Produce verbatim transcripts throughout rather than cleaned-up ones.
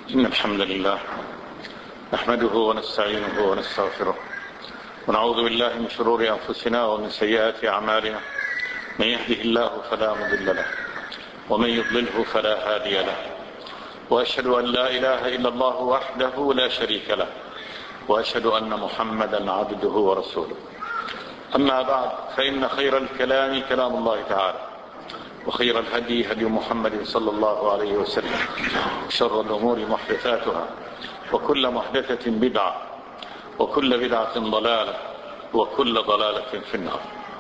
إن الحمد لله نحمده ونستعينه ونستغفره ونعوذ بالله من شرور أنفسنا ومن سيئات أعمالنا. من يهده الله فلا مضل له ومن يضلله فلا هادي له، وأشهد أن لا إله إلا الله وحده لا شريك له، وأشهد أن محمدا عبده ورسوله. أما بعد، فإن خير الكلام كلام الله تعالى، وخير الهدي هدي محمد صلى الله عليه وسلم، وشر الأمور محدثاتها، وكل محدثة بدعة، وكل بدعة ضلالة، وكل ضلالة في النار.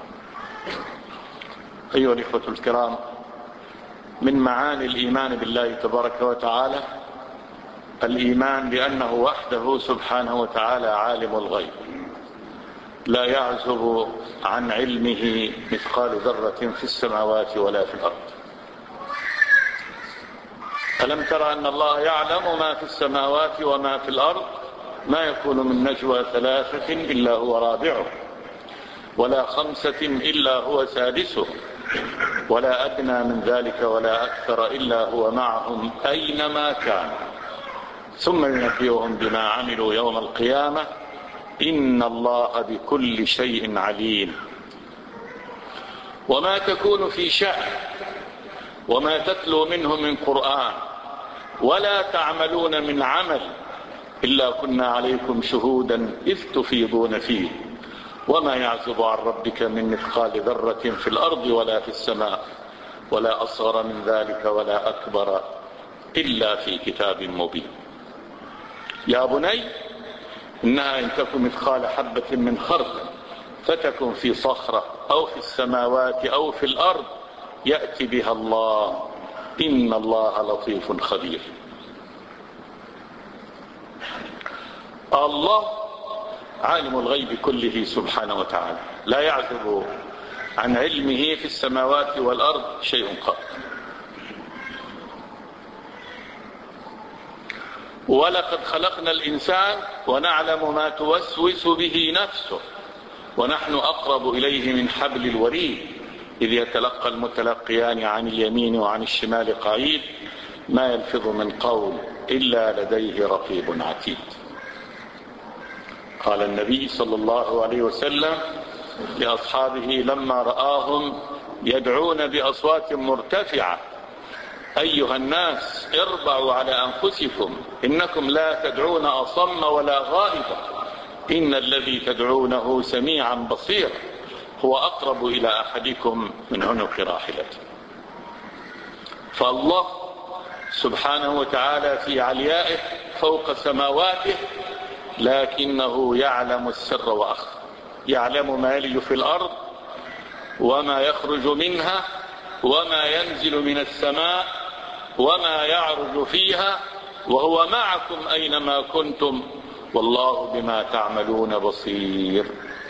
أيها الإخوة الكرام، من معاني الإيمان بالله تبارك وتعالى الإيمان بأنه وحده سبحانه وتعالى عالم الغيب، لا يعزب عن علمه مثقال ذرة في السماوات ولا في الأرض. ألم تر أن الله يعلم ما في السماوات وما في الأرض؟ ما يكون من نجوى ثلاثة إلا هو رابعه، ولا خمسة إلا هو سادسه، ولا أدنى من ذلك ولا أكثر إلا هو معهم أينما كانوا، ثم ينبئهم بما عملوا يوم القيامة إن الله بكل شيء عليم. وما تكون في شأن وما تتلو منه من قرآن ولا تعملون من عمل إلا كنا عليكم شهودا إذ تفيضون فيه وما يعزب عن ربك من مثقال ذرة في الأرض ولا في السماء ولا أصغر من ذلك ولا أكبر إلا في كتاب مبين. يا بني إنها إن تكن مثقال حبة من خردل فتكن في صخرة أو في السماوات أو في الأرض يأتي بها الله إن الله لطيف خبير. الله عالم الغيب كله سبحانه وتعالى، لا يعزب عن علمه في السماوات والأرض شيء قط. ولقد خلقنا الإنسان ونعلم ما توسوس به نفسه ونحن أقرب إليه من حبل الوريد إذ يتلقى المتلقيان عن اليمين وعن الشمال قعيد ما يلفظ من قول إلا لديه رقيب عتيد. قال النبي صلى الله عليه وسلم لأصحابه لما رآهم يدعون بأصوات مرتفعة: أيها الناس اربعوا على أنفسكم إنكم لا تدعون أصم ولا غائبا إن الذي تدعونه سميعا بصير هو أقرب إلى أحدكم من عنق راحلته. فالله سبحانه وتعالى في عليائه فوق سماواته، لكنه يعلم السر وأخفى، يعلم ما يلج في الأرض وما يخرج منها وما ينزل من السماء وما يعرج فيها، وهو معكم أينما كنتم والله بما تعملون بصير.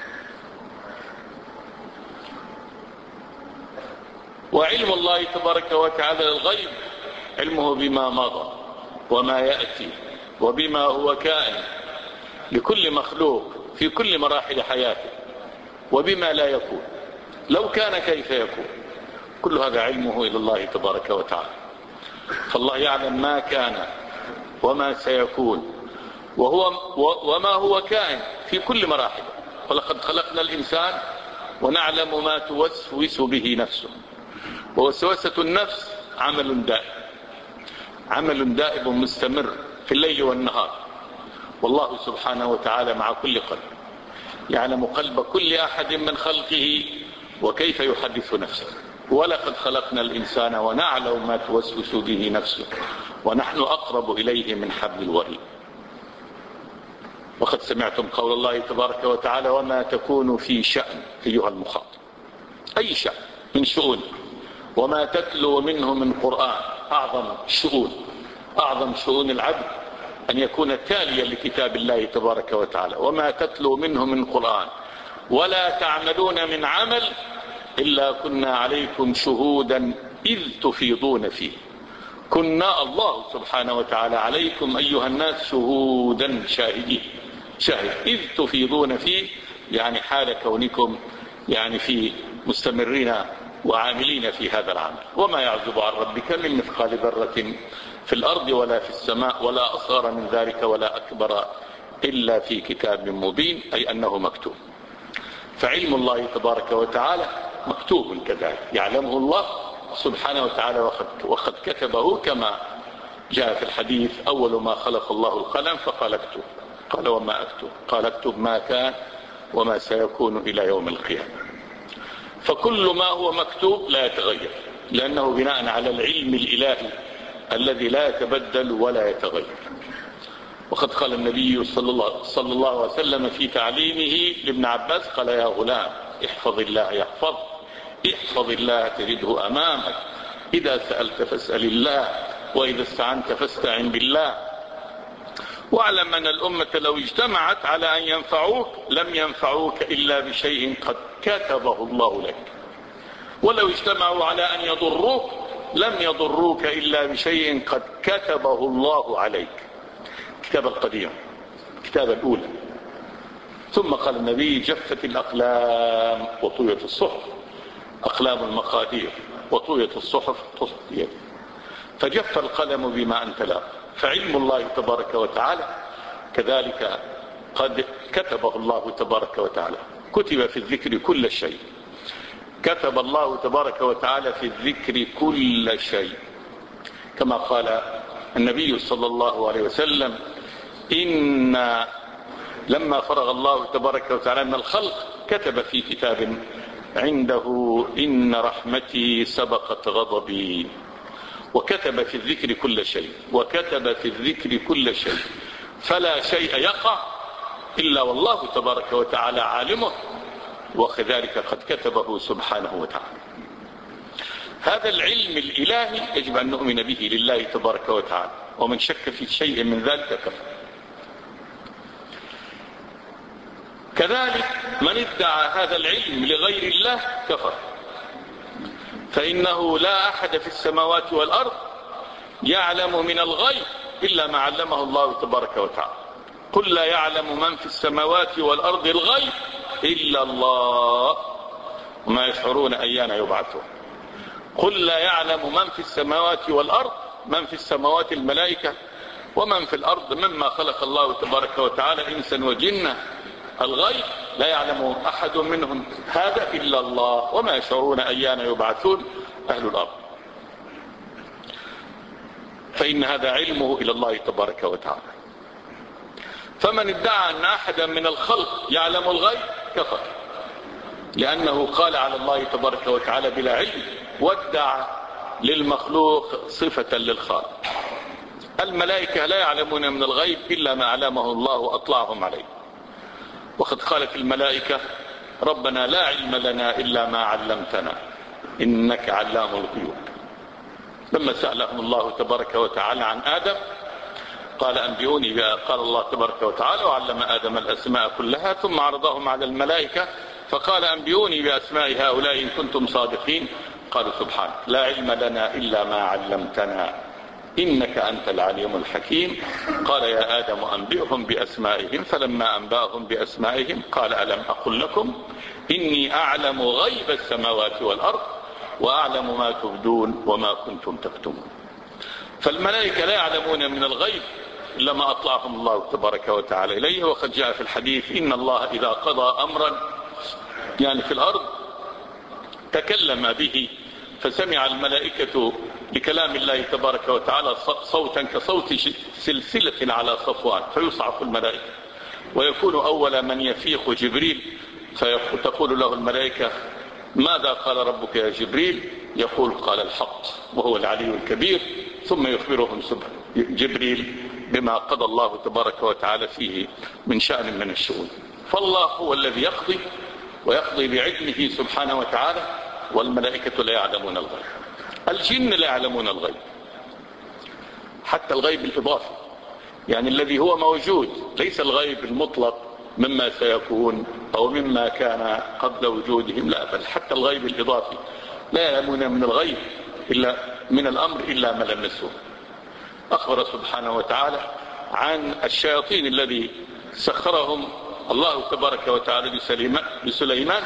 وعلم الله تبارك وتعالى الغيب علمه بما مضى وما يأتي وبما هو كائن لكل مخلوق في كل مراحل حياته وبما لا يكون لو كان كيف يكون، كل هذا علمه إلى الله تبارك وتعالى. فالله يعلم ما كان وما سيكون وهو وما هو كائن في كل مراحل. ولقد خلقنا الإنسان ونعلم ما توسوس به نفسه. ووسوسة النفس عمل دائم، عمل دائم مستمر في الليل والنهار، والله سبحانه وتعالى مع كل قلب، يعلم قلب كل أحد من خلقه وكيف يحدث نفسه. ولقد خلقنا الإنسان ونعلم ما توسوس به نفسه ونحن أقرب إليه من حبل الوريد. وقد سمعتم قول الله تبارك وتعالى: وما تكون في شأن أيها المخاطب، أي شأن من شؤون، وما تتلو منه من قرآن. أعظم شؤون أعظم شؤون العبد أن يكون تاليا لكتاب الله تبارك وتعالى. وما تتلو منه من قرآن ولا تعملون من عمل إلا كنا عليكم شهودا إذ تفيضون فيه. كنا الله سبحانه وتعالى عليكم أيها الناس شهودا، شاهدين، شاهد إذ تفيضون فيه، يعني حال كونكم يعني في مستمرين وعاملين في هذا العمل. وما يعزب عن ربك من مثقال ذرة في الأرض ولا في السماء ولا أصغر من ذلك ولا أكبر إلا في كتاب مبين، أي أنه مكتوب. فعلم الله تبارك وتعالى مكتوب كذلك، يعلمه الله سبحانه وتعالى وقد كتبه، كما جاء في الحديث: أول ما خلق الله القلم فقال اكتب، قال وما أكتب؟ قال اكتب ما كان وما سيكون إلى يوم القيامة. فكل ما هو مكتوب لا يتغير، لأنه بناء على العلم الإلهي الذي لا يتبدل ولا يتغير. وقد قال النبي صلى الله, صلى الله عليه وسلم في تعليمه لابن عباس: قال يا غلام احفظ الله يحفظ، احفظ الله تجده أمامك، إذا سألت فاسأل الله، وإذا استعنت فاستعن بالله. واعلم أن الأمة لو اجتمعت على أن ينفعوك لم ينفعوك إلا بشيء قد كتبه الله لك، ولو اجتمعوا على أن يضروك لم يضروك إلا بشيء قد كتبه الله عليك. كتاب القديم، كتاب الأولى. ثم قال النبي: جفت الأقلام وطويت الصحف، أقلام المقادير وطويت الصحف تصدير. فجف القلم بما أنت لا. فعلم الله تبارك وتعالى كذلك قد كتبه الله تبارك وتعالى. كتب في الذكر كل شيء، كتب الله تبارك وتعالى في الذكر كل شيء، كما قال النبي صلى الله عليه وسلم: إن لما فرغ الله تبارك وتعالى من الخلق كتب في كتاب عنده: إن رحمتي سبقت غضبي. وكتب في الذكر كل شيء، وكتب في الذكر كل شيء، فلا شيء يقع إلا والله تبارك وتعالى عالمه، وكذلك قد كتبه سبحانه وتعالى. هذا العلم الإلهي يجب أن نؤمن به لله تبارك وتعالى، ومن شك في شيء من ذلك كفر. كذلك من ادعى هذا العلم لغير الله كفر، فإنه لا أحد في السماوات والأرض يعلم من الغيب إلا ما علمه الله تبارك وتعالى. قل لا يعلم من في السماوات والأرض الغيب إلا الله وما يشعرون أيان يبعثون. قل لا يعلم من في السماوات والأرض، من في السماوات الملائكة، ومن في الأرض مما خلق الله تبارك وتعالى إنسا وجنة، الغيب لا يعلم أحد منهم هذا إلا الله وما يشعرون أيان يبعثون أهل الأرض. فإن هذا علمه إلى الله تبارك وتعالى. فمن ادعى أن أحدا من الخلق يعلم الغيب كفر، لأنه قال على الله تبارك وتعالى بلا علم، وادعى للمخلوق صفة للخالق. الملائكة لا يعلمون من الغيب إلا ما علمه الله وأطلعهم عليه. وقد قالت الملائكة: ربنا لا علم لنا إلا ما علمتنا إنك علام الغيوب. لما سألهم الله تبارك وتعالى عن آدم قال: أنبئوني، قال الله تبارك وتعالى: وعلم آدم الأسماء كلها ثم عرضهم على الملائكة فقال: أنبئوني بأسماء هؤلاء إن كنتم صادقين. قالوا: سبحانك لا علم لنا إلا ما علمتنا إنك أنت العليم الحكيم. قال: يا آدم أنبئهم بأسمائهم. فلما أنبأهم بأسمائهم قال: ألم أقل لكم إني أعلم غيب السماوات والأرض وأعلم ما تبدون وما كنتم تكتمون. فالملائكة لا يعلمون من الغيب إلا ما أطلعهم الله تبارك وتعالى إليه. وقد جاء في الحديث: إن الله إذا قضى أمرا يعني في الأرض تكلم به فسمع الملائكة لكلام الله تبارك وتعالى صوتا كصوت سلسلة على صفوان فيصعق الملائكة، ويكون أول من يفيق جبريل فتقول له الملائكة: ماذا قال ربك يا جبريل؟ يقول: قال الحق وهو العلي الكبير. ثم يخبرهم جبريل بما قضى الله تبارك وتعالى فيه من شأن من الشؤون. فالله هو الذي يقضي ويقضي بعلمه سبحانه وتعالى، والملائكة لا يعلمون الغيب. الجن لا يعلمون الغيب، حتى الغيب الإضافي، يعني الذي هو موجود، ليس الغيب المطلق مما سيكون أو مما كان قبل وجودهم، لا، بل حتى الغيب الإضافي لا يعلمون من الغيب إلا من الأمر إلا ما لمسه. أخبر سبحانه وتعالى عن الشياطين الذي سخرهم الله تبارك وتعالى لسليمان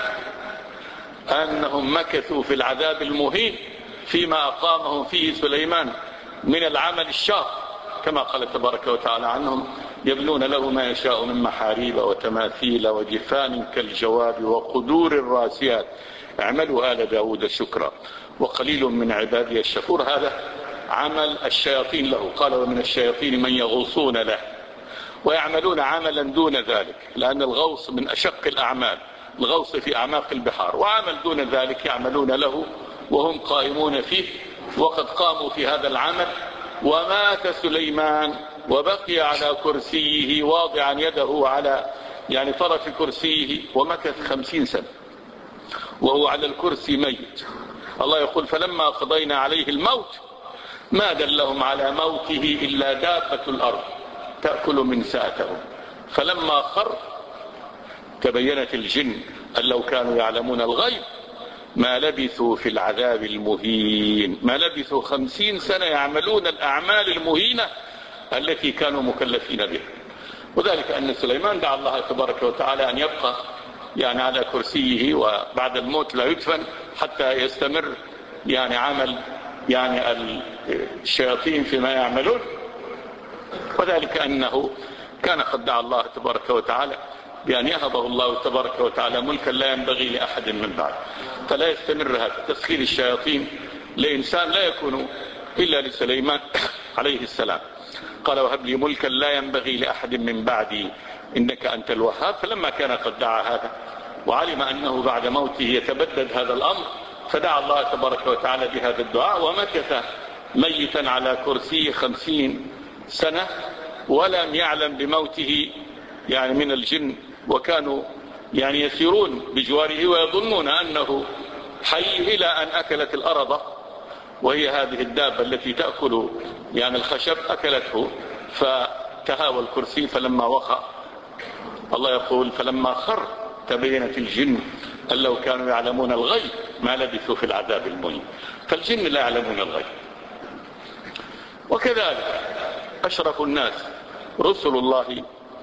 أنهم مكثوا في العذاب المهين فيما أقامهم فيه سليمان من العمل الشاق، كما قال تبارك وتعالى عنهم: يبنون له ما يشاء من محاريب وتماثيل وجفان كالجواب وقدور الراسيات اعملوا آل داود شكرا وقليل من عبادي الشكور. هذا عمل الشياطين له. قال: ومن الشياطين من يغوصون له ويعملون عملا دون ذلك، لأن الغوص من أشق الأعمال، الغوص في أعماق البحار، وعمل دون ذلك يعملون له وهم قائمون فيه. وقد قاموا في هذا العمل. ومات سليمان وبقي على كرسيه واضعا يده على يعني طرف كرسيه، ومكث خمسين سنة وهو على الكرسي ميت. الله يقول: فلما قضينا عليه الموت ما دلهم على موته إلا دابة الأرض تأكل من سأته. فلما خر تبينت الجن أن لو كانوا يعلمون الغيب ما لبثوا في العذاب المهين. ما لبثوا خمسين سنة يعملون الأعمال المهينة التي كانوا مكلفين بها. وذلك أن سليمان دعا الله تبارك وتعالى أن يبقى يعني على كرسيه وبعد الموت لا يدفن حتى يستمر يعني عمل يعني الشياطين فيما يعملون. وذلك أنه كان قد دعا الله تبارك وتعالى بأن يهبه الله تبارك وتعالى ملكا لا ينبغي لأحد من بعد، فلا يستمر هذا تسخير الشياطين لإنسان لا يكون إلا لسليمان عليه السلام. قال: وهب لي ملكا لا ينبغي لأحد من بعدي إنك أنت الوهاب. فلما كان قد دعا هذا وعلم أنه بعد موته يتبدد هذا الأمر، فدعا الله تبارك وتعالى بهذا الدعاء، ومكث ميتا على كرسي خمسين سنة ولم يعلم بموته يعني من الجن، وكانوا يعني يسيرون بجواره ويظنون أنه حي، إلى أن أكلت الأرض، وهي هذه الدابة التي تأكل يعني الخشب، أكلته فتهاوى الكرسي. فلما وقع الله يقول: فلما خر تبينت الجن أن لو كانوا يعلمون الغيب ما لبثوا في العذاب المهين. فالجن لا يعلمون الغيب. وكذلك أشرف الناس رسل الله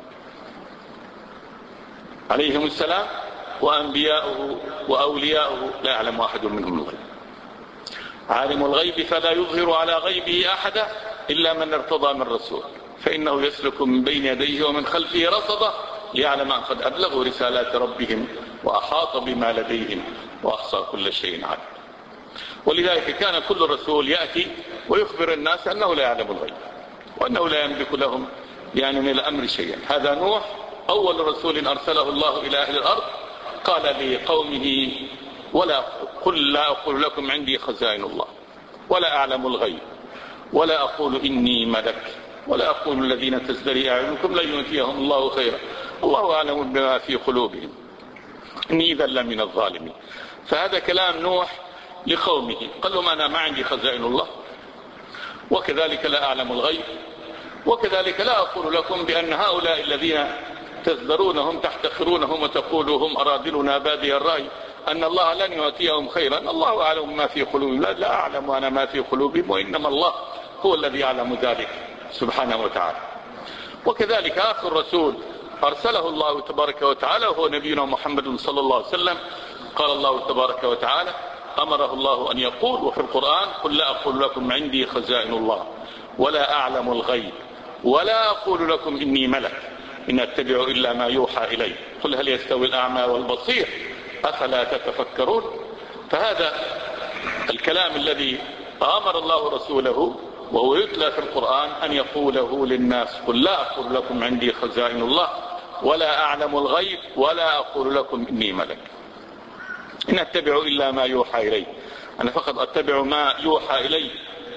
عليهم السلام وأنبياؤه وأولياؤه لا يعلم أحد منهم الغيب. عالم الغيب فلا يظهر على غيبه أحدا إلا من ارتضى من رسول، فإنه يسلك من بين يديه ومن خلفه رصدا ليعلم أن قد أبلغوا رسالات ربهم وأحاط بما لديهم وأحصى كل شيء عليم. ولذلك كان كل رسول يأتي ويخبر الناس أنه لا يعلم الغيب وأنه لا يملك لهم يعني من الأمر شيئا. هذا نوح أول رسول أرسله الله إلى أهل الأرض، قال لقومه: ولا قل لا أقول لكم عندي خزائن الله ولا أعلم الغيب ولا أقول إني ملك ولا أقول الذين تزدري أعينكم لن يؤتيهم الله خيرا الله أعلم بما في قلوبهم إني إذا لمن الظالمين. فهذا كلام نوح لقومه، قال لهم: أنا ما عندي خزائن الله، وكذلك لا أعلم الغيب، وكذلك لا أقول لكم بأن هؤلاء الذين تزدرونهم تحتقرونهم وتقولهم أرادلنا بادي الرأي أن الله لن يؤتيهم خيرا الله أعلم ما في قلوبهم. لا, لا أعلم أنا ما في قلوبهم، وإنما الله هو الذي يعلم ذلك سبحانه وتعالى. وكذلك آخر رسول أرسله الله تبارك وتعالى وهو نبينا محمد صلى الله عليه وسلم. قال الله تبارك وتعالى: أمره الله أن يقول وفي القرآن: قل لا أقول لكم عندي خزائن الله ولا أعلم الغيب ولا أقول لكم إني ملك إن أتبع إلا ما يوحى إلي قل هل يستوي الأعمى والبصير أفلا تتفكرون. فهذا الكلام الذي أمر الله رسوله وهو يتلى في القرآن أن يقوله للناس: قل لا أقول لكم عندي خزائن الله ولا أعلم الغيب ولا أقول لكم إني ملك إن أتبع إلا ما يوحى إلي، أنا فقط أتبع ما يوحى إلي.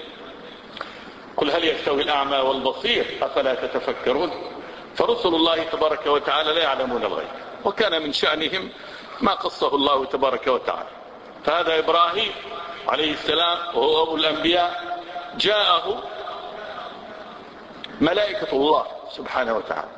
قل هل يستوي الأعمى والبصير أفلا تتفكرون. فرسل الله تبارك وتعالى لا يعلمون الغيب، وكان من شأنهم ما قصه الله تبارك وتعالى. فهذا إبراهيم عليه السلام وهو أبو الأنبياء جاءه ملائكة الله سبحانه وتعالى،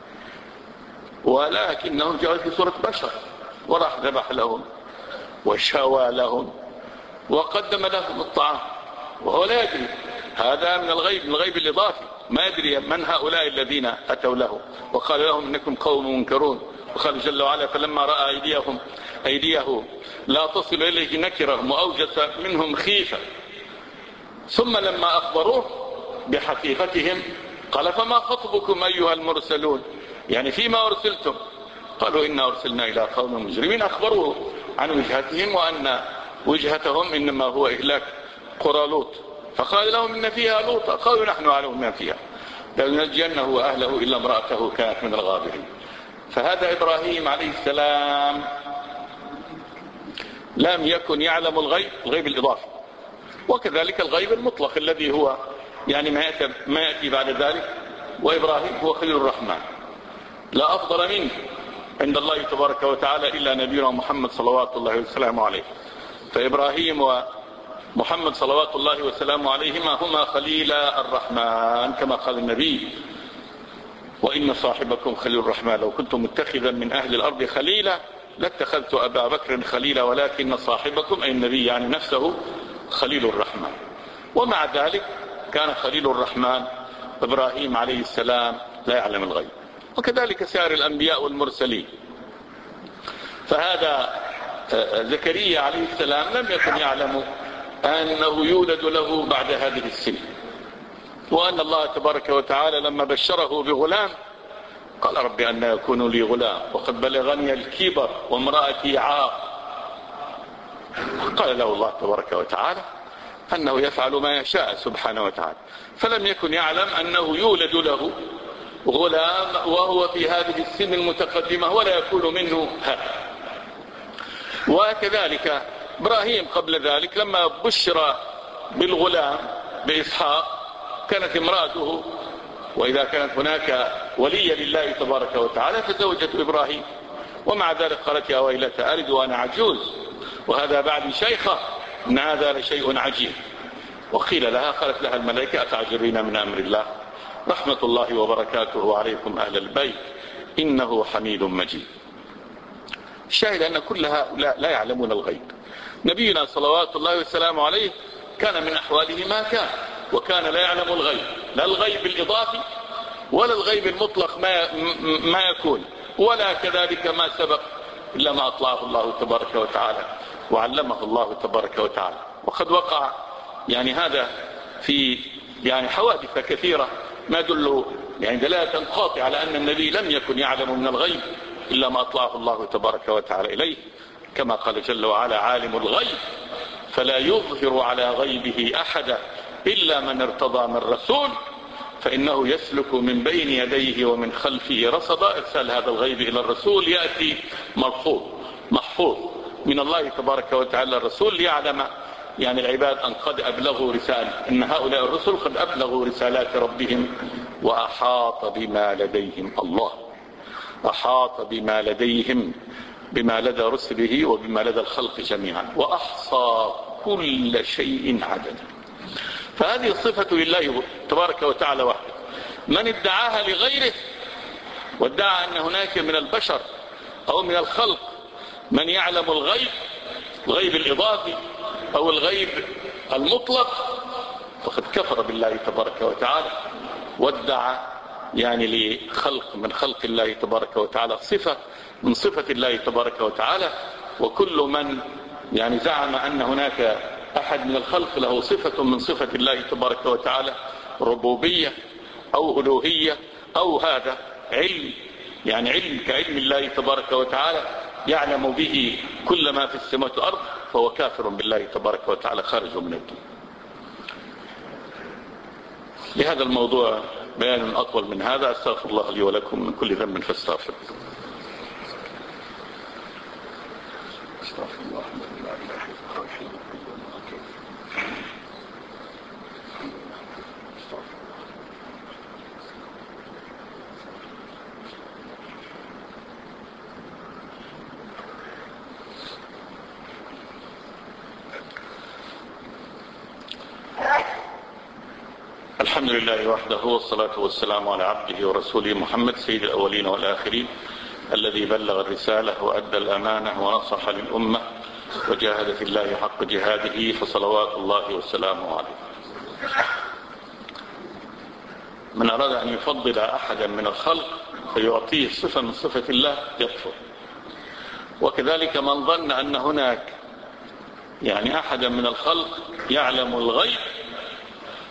ولكنه جاء في صورة بشر وراح ذبح لهم وشوى لهم وقدم لهم الطعام وهو لا يدري. هذا من الغيب، من الغيب الإضافي، ما يدري من هؤلاء الذين أتوا له. وقال لهم: إنكم قوم منكرون. وقال جل وعلا: فلما رأى أيديهم أيديه لا تصل إليه نكرهم وأوجس منهم خيفة ثم لما أخبروه بحقيقتهم قال فما خطبكم أيها المرسلون، يعني فيما أرسلتم؟ قالوا إنا أرسلنا إلى قوم مجرمين. أخبروه عن وجهتهم وأن وجهتهم إنما هو إهلاك قرى لوط، فقال لهم إن فيها لوطا، قالوا نحن أعلم ما فيها لننجينه وأهله إلا امرأته كانت من الغابرين. فهذا إبراهيم عليه السلام لم يكن يعلم الغيب، الغيب الإضافي، وكذلك الغيب المطلق الذي هو يعني ما يأتي, ما يأتي بعد ذلك. وإبراهيم هو خليل الرحمن، لا أفضل منه عند الله تبارك وتعالى إلا نبينا محمد صلوات الله وسلامه عليه. فإبراهيم ومحمد صلوات الله وسلامه عليهما هما خليل الرحمن كما قال النبي وإن صاحبكم خليل الرحمن لو كنت متخذا من أهل الأرض خليلا لاتخذت أبا بكر خليلا ولكن صاحبكم أي النبي يعني نفسه خليل الرحمن. ومع ذلك كان خليل الرحمن إبراهيم عليه السلام لا يعلم الغيب، وكذلك سائر الأنبياء والمرسلين. فهذا زكريا عليه السلام لم يكن يعلم أنه يولد له بعد هذه السن، وأن الله تبارك وتعالى لما بشره بغلام قال رب أن يكون لي غلام وقد بلغني الكبر وامرأتي عاق. قال له الله تبارك وتعالى أنه يفعل ما يشاء سبحانه وتعالى، فلم يكن يعلم أنه يولد له غلام وهو في هذه السن المتقدمة ولا يكون منه هذا. وكذلك إبراهيم قبل ذلك لما بشر بالغلام بإسحاق كانت امرأته، وإذا كانت هناك ولية لله تبارك وتعالى فزوجة إبراهيم، ومع ذلك قالت يا ويلتى ألد وأنا عجوز وهذا بعد شيخة إن هذا لشيء عجيب. وقيل لها قالت لها الملائكة أتعجبين من أمر الله رحمة الله وبركاته عليكم أهل البيت إنه حميد مجيد. الشاهد أن كل هؤلاء لا يعلمون الغيب. نبينا صلوات الله والسلام عليه كان من أحواله ما كان، وكان لا يعلم الغيب، لا الغيب الإضافي ولا الغيب المطلق ما ما يكون، ولا كذلك ما سبق إلا ما أطلعه الله تبارك وتعالى وعلمه الله تبارك وتعالى. وقد وقع يعني هذا في يعني حوادث كثيرة ما يدل يعني دلالة قاطعة على أن النبي لم يكن يعلم من الغيب إلا ما أطلعه الله تبارك وتعالى إليه، كما قال جل وعلا عالم الغيب فلا يظهر على غيبه أحدا إلا من ارتضى من رسول فإنه يسلك من بين يديه ومن خلفه رصدا. إرسال هذا الغيب إلى الرسول يأتي مرفوض محفوظ من الله تبارك وتعالى الرسول ليعلم يعني العباد أن قد أبلغوا رسالة، إن هؤلاء الرسل قد أبلغوا رسالات ربهم وأحاط بما لديهم. الله أحاط بما لديهم بما لدى رسله وبما لدى الخلق جميعا وأحصى كل شيء عددا. فهذه الصفة لله تبارك وتعالى وحده. من ادعاها لغيره وادعى أن هناك من البشر أو من الخلق من يعلم الغيب الغيب الإضافي أو الغيب المطلق فقد كفر بالله تبارك وتعالى وادعى يعني لخلق من خلق الله تبارك وتعالى صفة من صفة الله تبارك وتعالى. وكل من يعني زعم أن هناك أحد من الخلق له صفة من صفة الله تبارك وتعالى ربوبية أو ألوهية أو هذا علم يعني علم كعلم الله تبارك وتعالى يعلم به كل ما في السماوات والأرض فهو كافر بالله تبارك وتعالى خارج من الدين. لهذا الموضوع بيان أطول من هذا. أستغفر الله لي ولكم من كل ذنب فاستغفر. استغفر الله لا إله إلا هو الحي القيوم. الحمد لله وحده والصلاة والسلام على عبده ورسوله محمد سيد الأولين والآخرين الذي بلغ الرسالة وأدى الأمانة ونصح للأمة وجاهد في الله حق جهاده فصلوات الله وسلامه عليه. من أراد أن يفضل أحدا من الخلق فيعطيه صفة من صفة الله يكفر. وكذلك من ظن أن هناك يعني أحدا من الخلق يعلم الغيب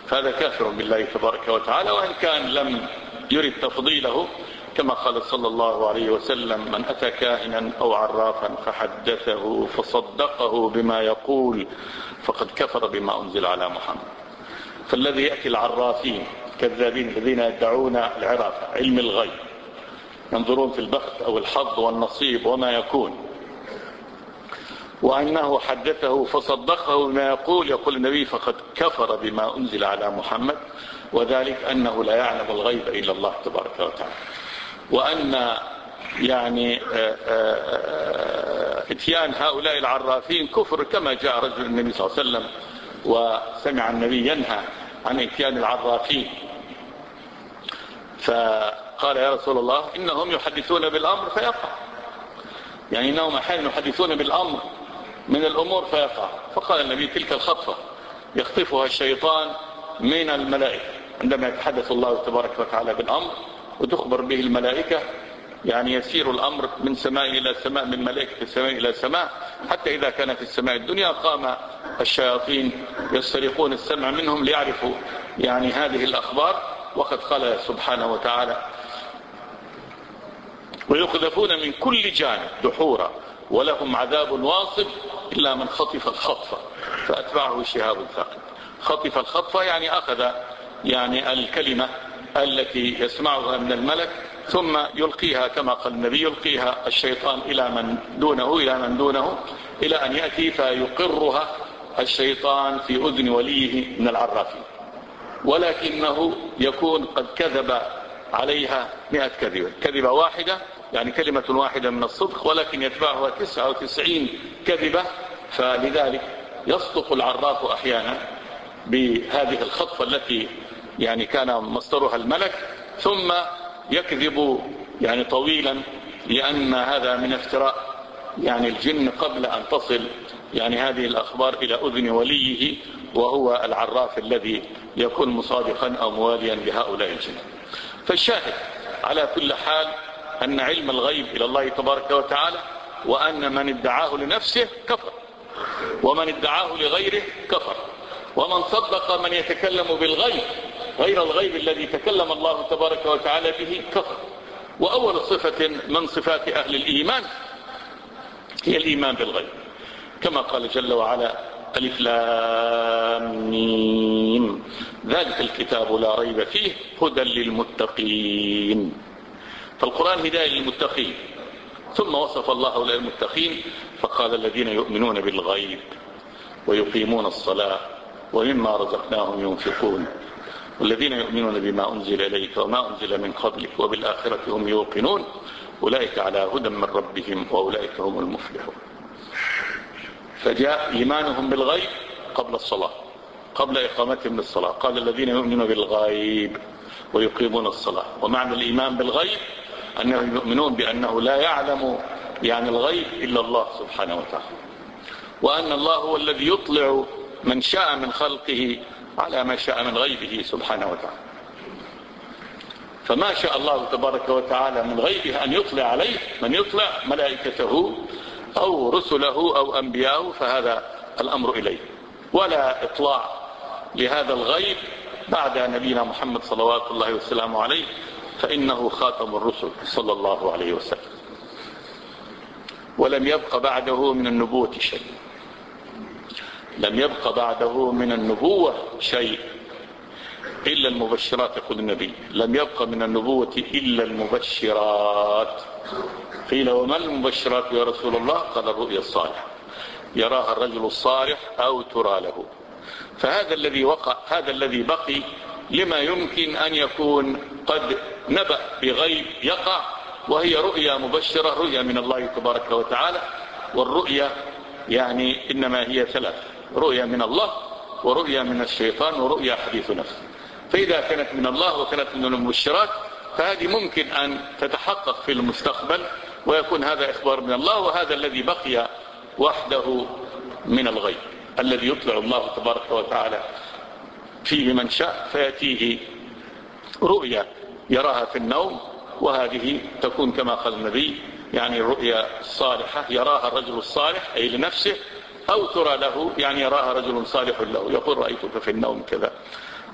فهذا كافر بالله تبارك وتعالى، وإن كان لم يرد تفضيله كما قال صلى الله عليه وسلم: من أتى كاهنا أو عرافا فحدثه فصدقه بما يقول فقد كفر بما أنزل على محمد. فالذي يأتي العرافين كذابين الذين يدعون العرافة، علم الغيب، ينظرون في البخت أو الحظ والنصيب وما يكون، وأنه حدثه فصدقه بما يقول، يقول النبي: فقد كفر بما أنزل على محمد، وذلك أنه لا يعلم الغيب إلا الله تبارك وتعالى. وأن يعني اتيان هؤلاء العرافين كفر، كما جاء رجل النبي صلى الله عليه وسلم وسمع النبي ينهى عن اتيان العرافين، فقال: يا رسول الله، إنهم يحدثون بالأمر فيقع، يعني إنهم أحيانا يحدثون بالأمر من الأمور فيقع. فقال النبي: تلك الخطفة يخطفها الشيطان من الملائكة، عندما يتحدث الله تبارك وتعالى بالأمر وتخبر به الملائكة، يعني يسير الأمر من سماء إلى سماء، من ملائكة السماء إلى سماء، حتى إذا كان في السماء الدنيا قام الشياطين يسترقون السمع منهم ليعرفوا يعني هذه الأخبار. وقد قال سبحانه وتعالى: ويقذفون من كل جانب دحورا ولهم عذاب واصب إلا من خطف الخطفة فأتبعه شهاب ثاقب. خطف الخطفة يعني أخذ يعني الكلمة التي يسمعها من الملك ثم يلقيها، كما قال النبي: يلقيها الشيطان إلى من دونه إلى من دونه إلى أن يأتي فيقرها الشيطان في أذن وليه من العرافين، ولكنه يكون قد كذب عليها مئة كذبة، كذبة واحدة يعني كلمة واحدة من الصدق، ولكن يتبعها تسعة وتسعين كذبة. فلذلك يصدق العراف أحيانا بهذه الخطفة التي يعني كان مصدرها الملك، ثم يكذب يعني طويلا، لأن هذا من افتراء يعني الجن قبل أن تصل يعني هذه الأخبار إلى أذن وليه، وهو العراف الذي يكون مصادقا أو مواليا لهؤلاء الجن. فالشاهد على كل حال أن علم الغيب إلى الله تبارك وتعالى، وأن من ادعاه لنفسه كفر، ومن ادعاه لغيره كفر، ومن صدق من يتكلم بالغيب غير الغيب الذي تكلم الله تبارك وتعالى به كفر. وأول صفة من صفات أهل الإيمان هي الإيمان بالغيب، كما قال جل وعلا: ألف لام ميم ذلك الكتاب لا ريب فيه هدى للمتقين. فالقرآن هداية للمتقين، ثم وصف الله هؤلاء المتقين فقال: الذين يؤمنون بالغيب ويقيمون الصلاة ومما رزقناهم ينفقون والذين يؤمنون بما أنزل إليك وما أنزل من قبلك وبالآخرة هم يوقنون أولئك على هدى من ربهم وأولئك هم المفلحون. فجاء إيمانهم بالغيب قبل الصلاة، قبل إقامتهم للصلاة، قال: الذين يؤمنون بالغيب ويقيمون الصلاة. ومعنى الإيمان بالغيب أنهم يؤمنون بأنه لا يعلم يعني الغيب إلا الله سبحانه وتعالى، وأن الله هو الذي يطلع من شاء من خلقه على ما شاء من غيبه سبحانه وتعالى. فما شاء الله تبارك وتعالى من غيبه أن يطلع عليه من يطلع، ملائكته أو رسله أو أنبياءه، فهذا الأمر إليه. ولا إطلاع لهذا الغيب بعد نبينا محمد صلوات الله وسلامه عليه، فإنه خاتم الرسل صلى الله عليه وسلم، ولم يبق بعده من النبوة شيء، لم يبق بعده من النبوة شيء إلا المبشرات. يقول النبي: لم يبق من النبوة إلا المبشرات. قيل: وما المبشرات يا رسول الله؟ قال: الرؤيا الصالحة يراها الرجل الصالح أو ترى له. فهذا الذي وقع، هذا الذي بقي لما يمكن أن يكون قد نبأ بغيب يقع، وهي رؤيا مبشرة، رؤيا من الله تبارك وتعالى. والرؤيا يعني إنما هي ثلاث: رؤيا من الله ورؤيا من الشيطان ورؤيا حديث نفس. فإذا كانت من الله وكانت من المبشرات فهذه ممكن أن تتحقق في المستقبل ويكون هذا إخبار من الله. وهذا الذي بقي وحده من الغيب الذي يطلع الله تبارك وتعالى فيه من شاء، فيأتيه رؤيا يراها في النوم، وهذه تكون كما قال النبي يعني الرؤيا الصالحة يراها الرجل الصالح أي لنفسه، أو ترى له يعني يراها رجل صالح له، يقول: رأيتك في النوم كذا،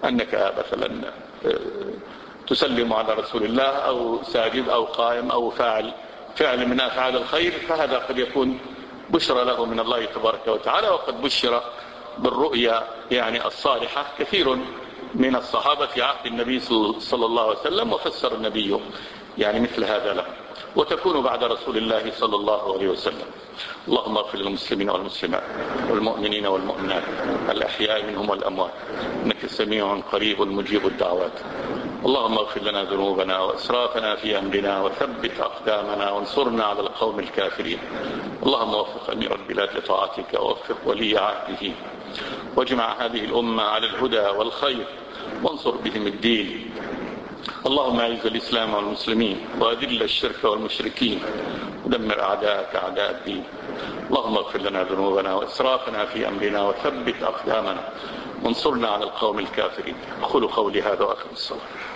أنك مثلا تسلم على رسول الله أو ساجد أو قائم أو فاعل فعل من أفعال الخير، فهذا قد يكون بشرى له من الله تبارك وتعالى. وقد بشر بالرؤيا يعني الصالحة كثير من الصحابة في عهد النبي صلى الله عليه وسلم، وفسر النبي يعني مثل هذا له، وتكون بعد رسول الله صلى الله عليه وسلم. اللهم اغفر للمسلمين والمسلمات والمؤمنين والمؤمنات الأحياء منهم والأموات، إنك سميع قريب مجيب الدعوات. اللهم اغفر لنا ذنوبنا وإسرافنا في أمرنا وثبت أقدامنا وانصرنا على القوم الكافرين. اللهم وفق أمير البلاد لطاعتك ووفق ولي عهده، واجمع هذه الأمة على الهدى والخير وانصر بهم الدين. اللهم اعز الإسلام والمسلمين وأذل الشرك والمشركين ودمر أعداءك أعداء الدين. اللهم اغفر لنا ذنوبنا وإسرافنا في أمرنا وثبت أقدامنا وانصرنا على القوم الكافرين. أقول قولي هذا وأقم الصلاة.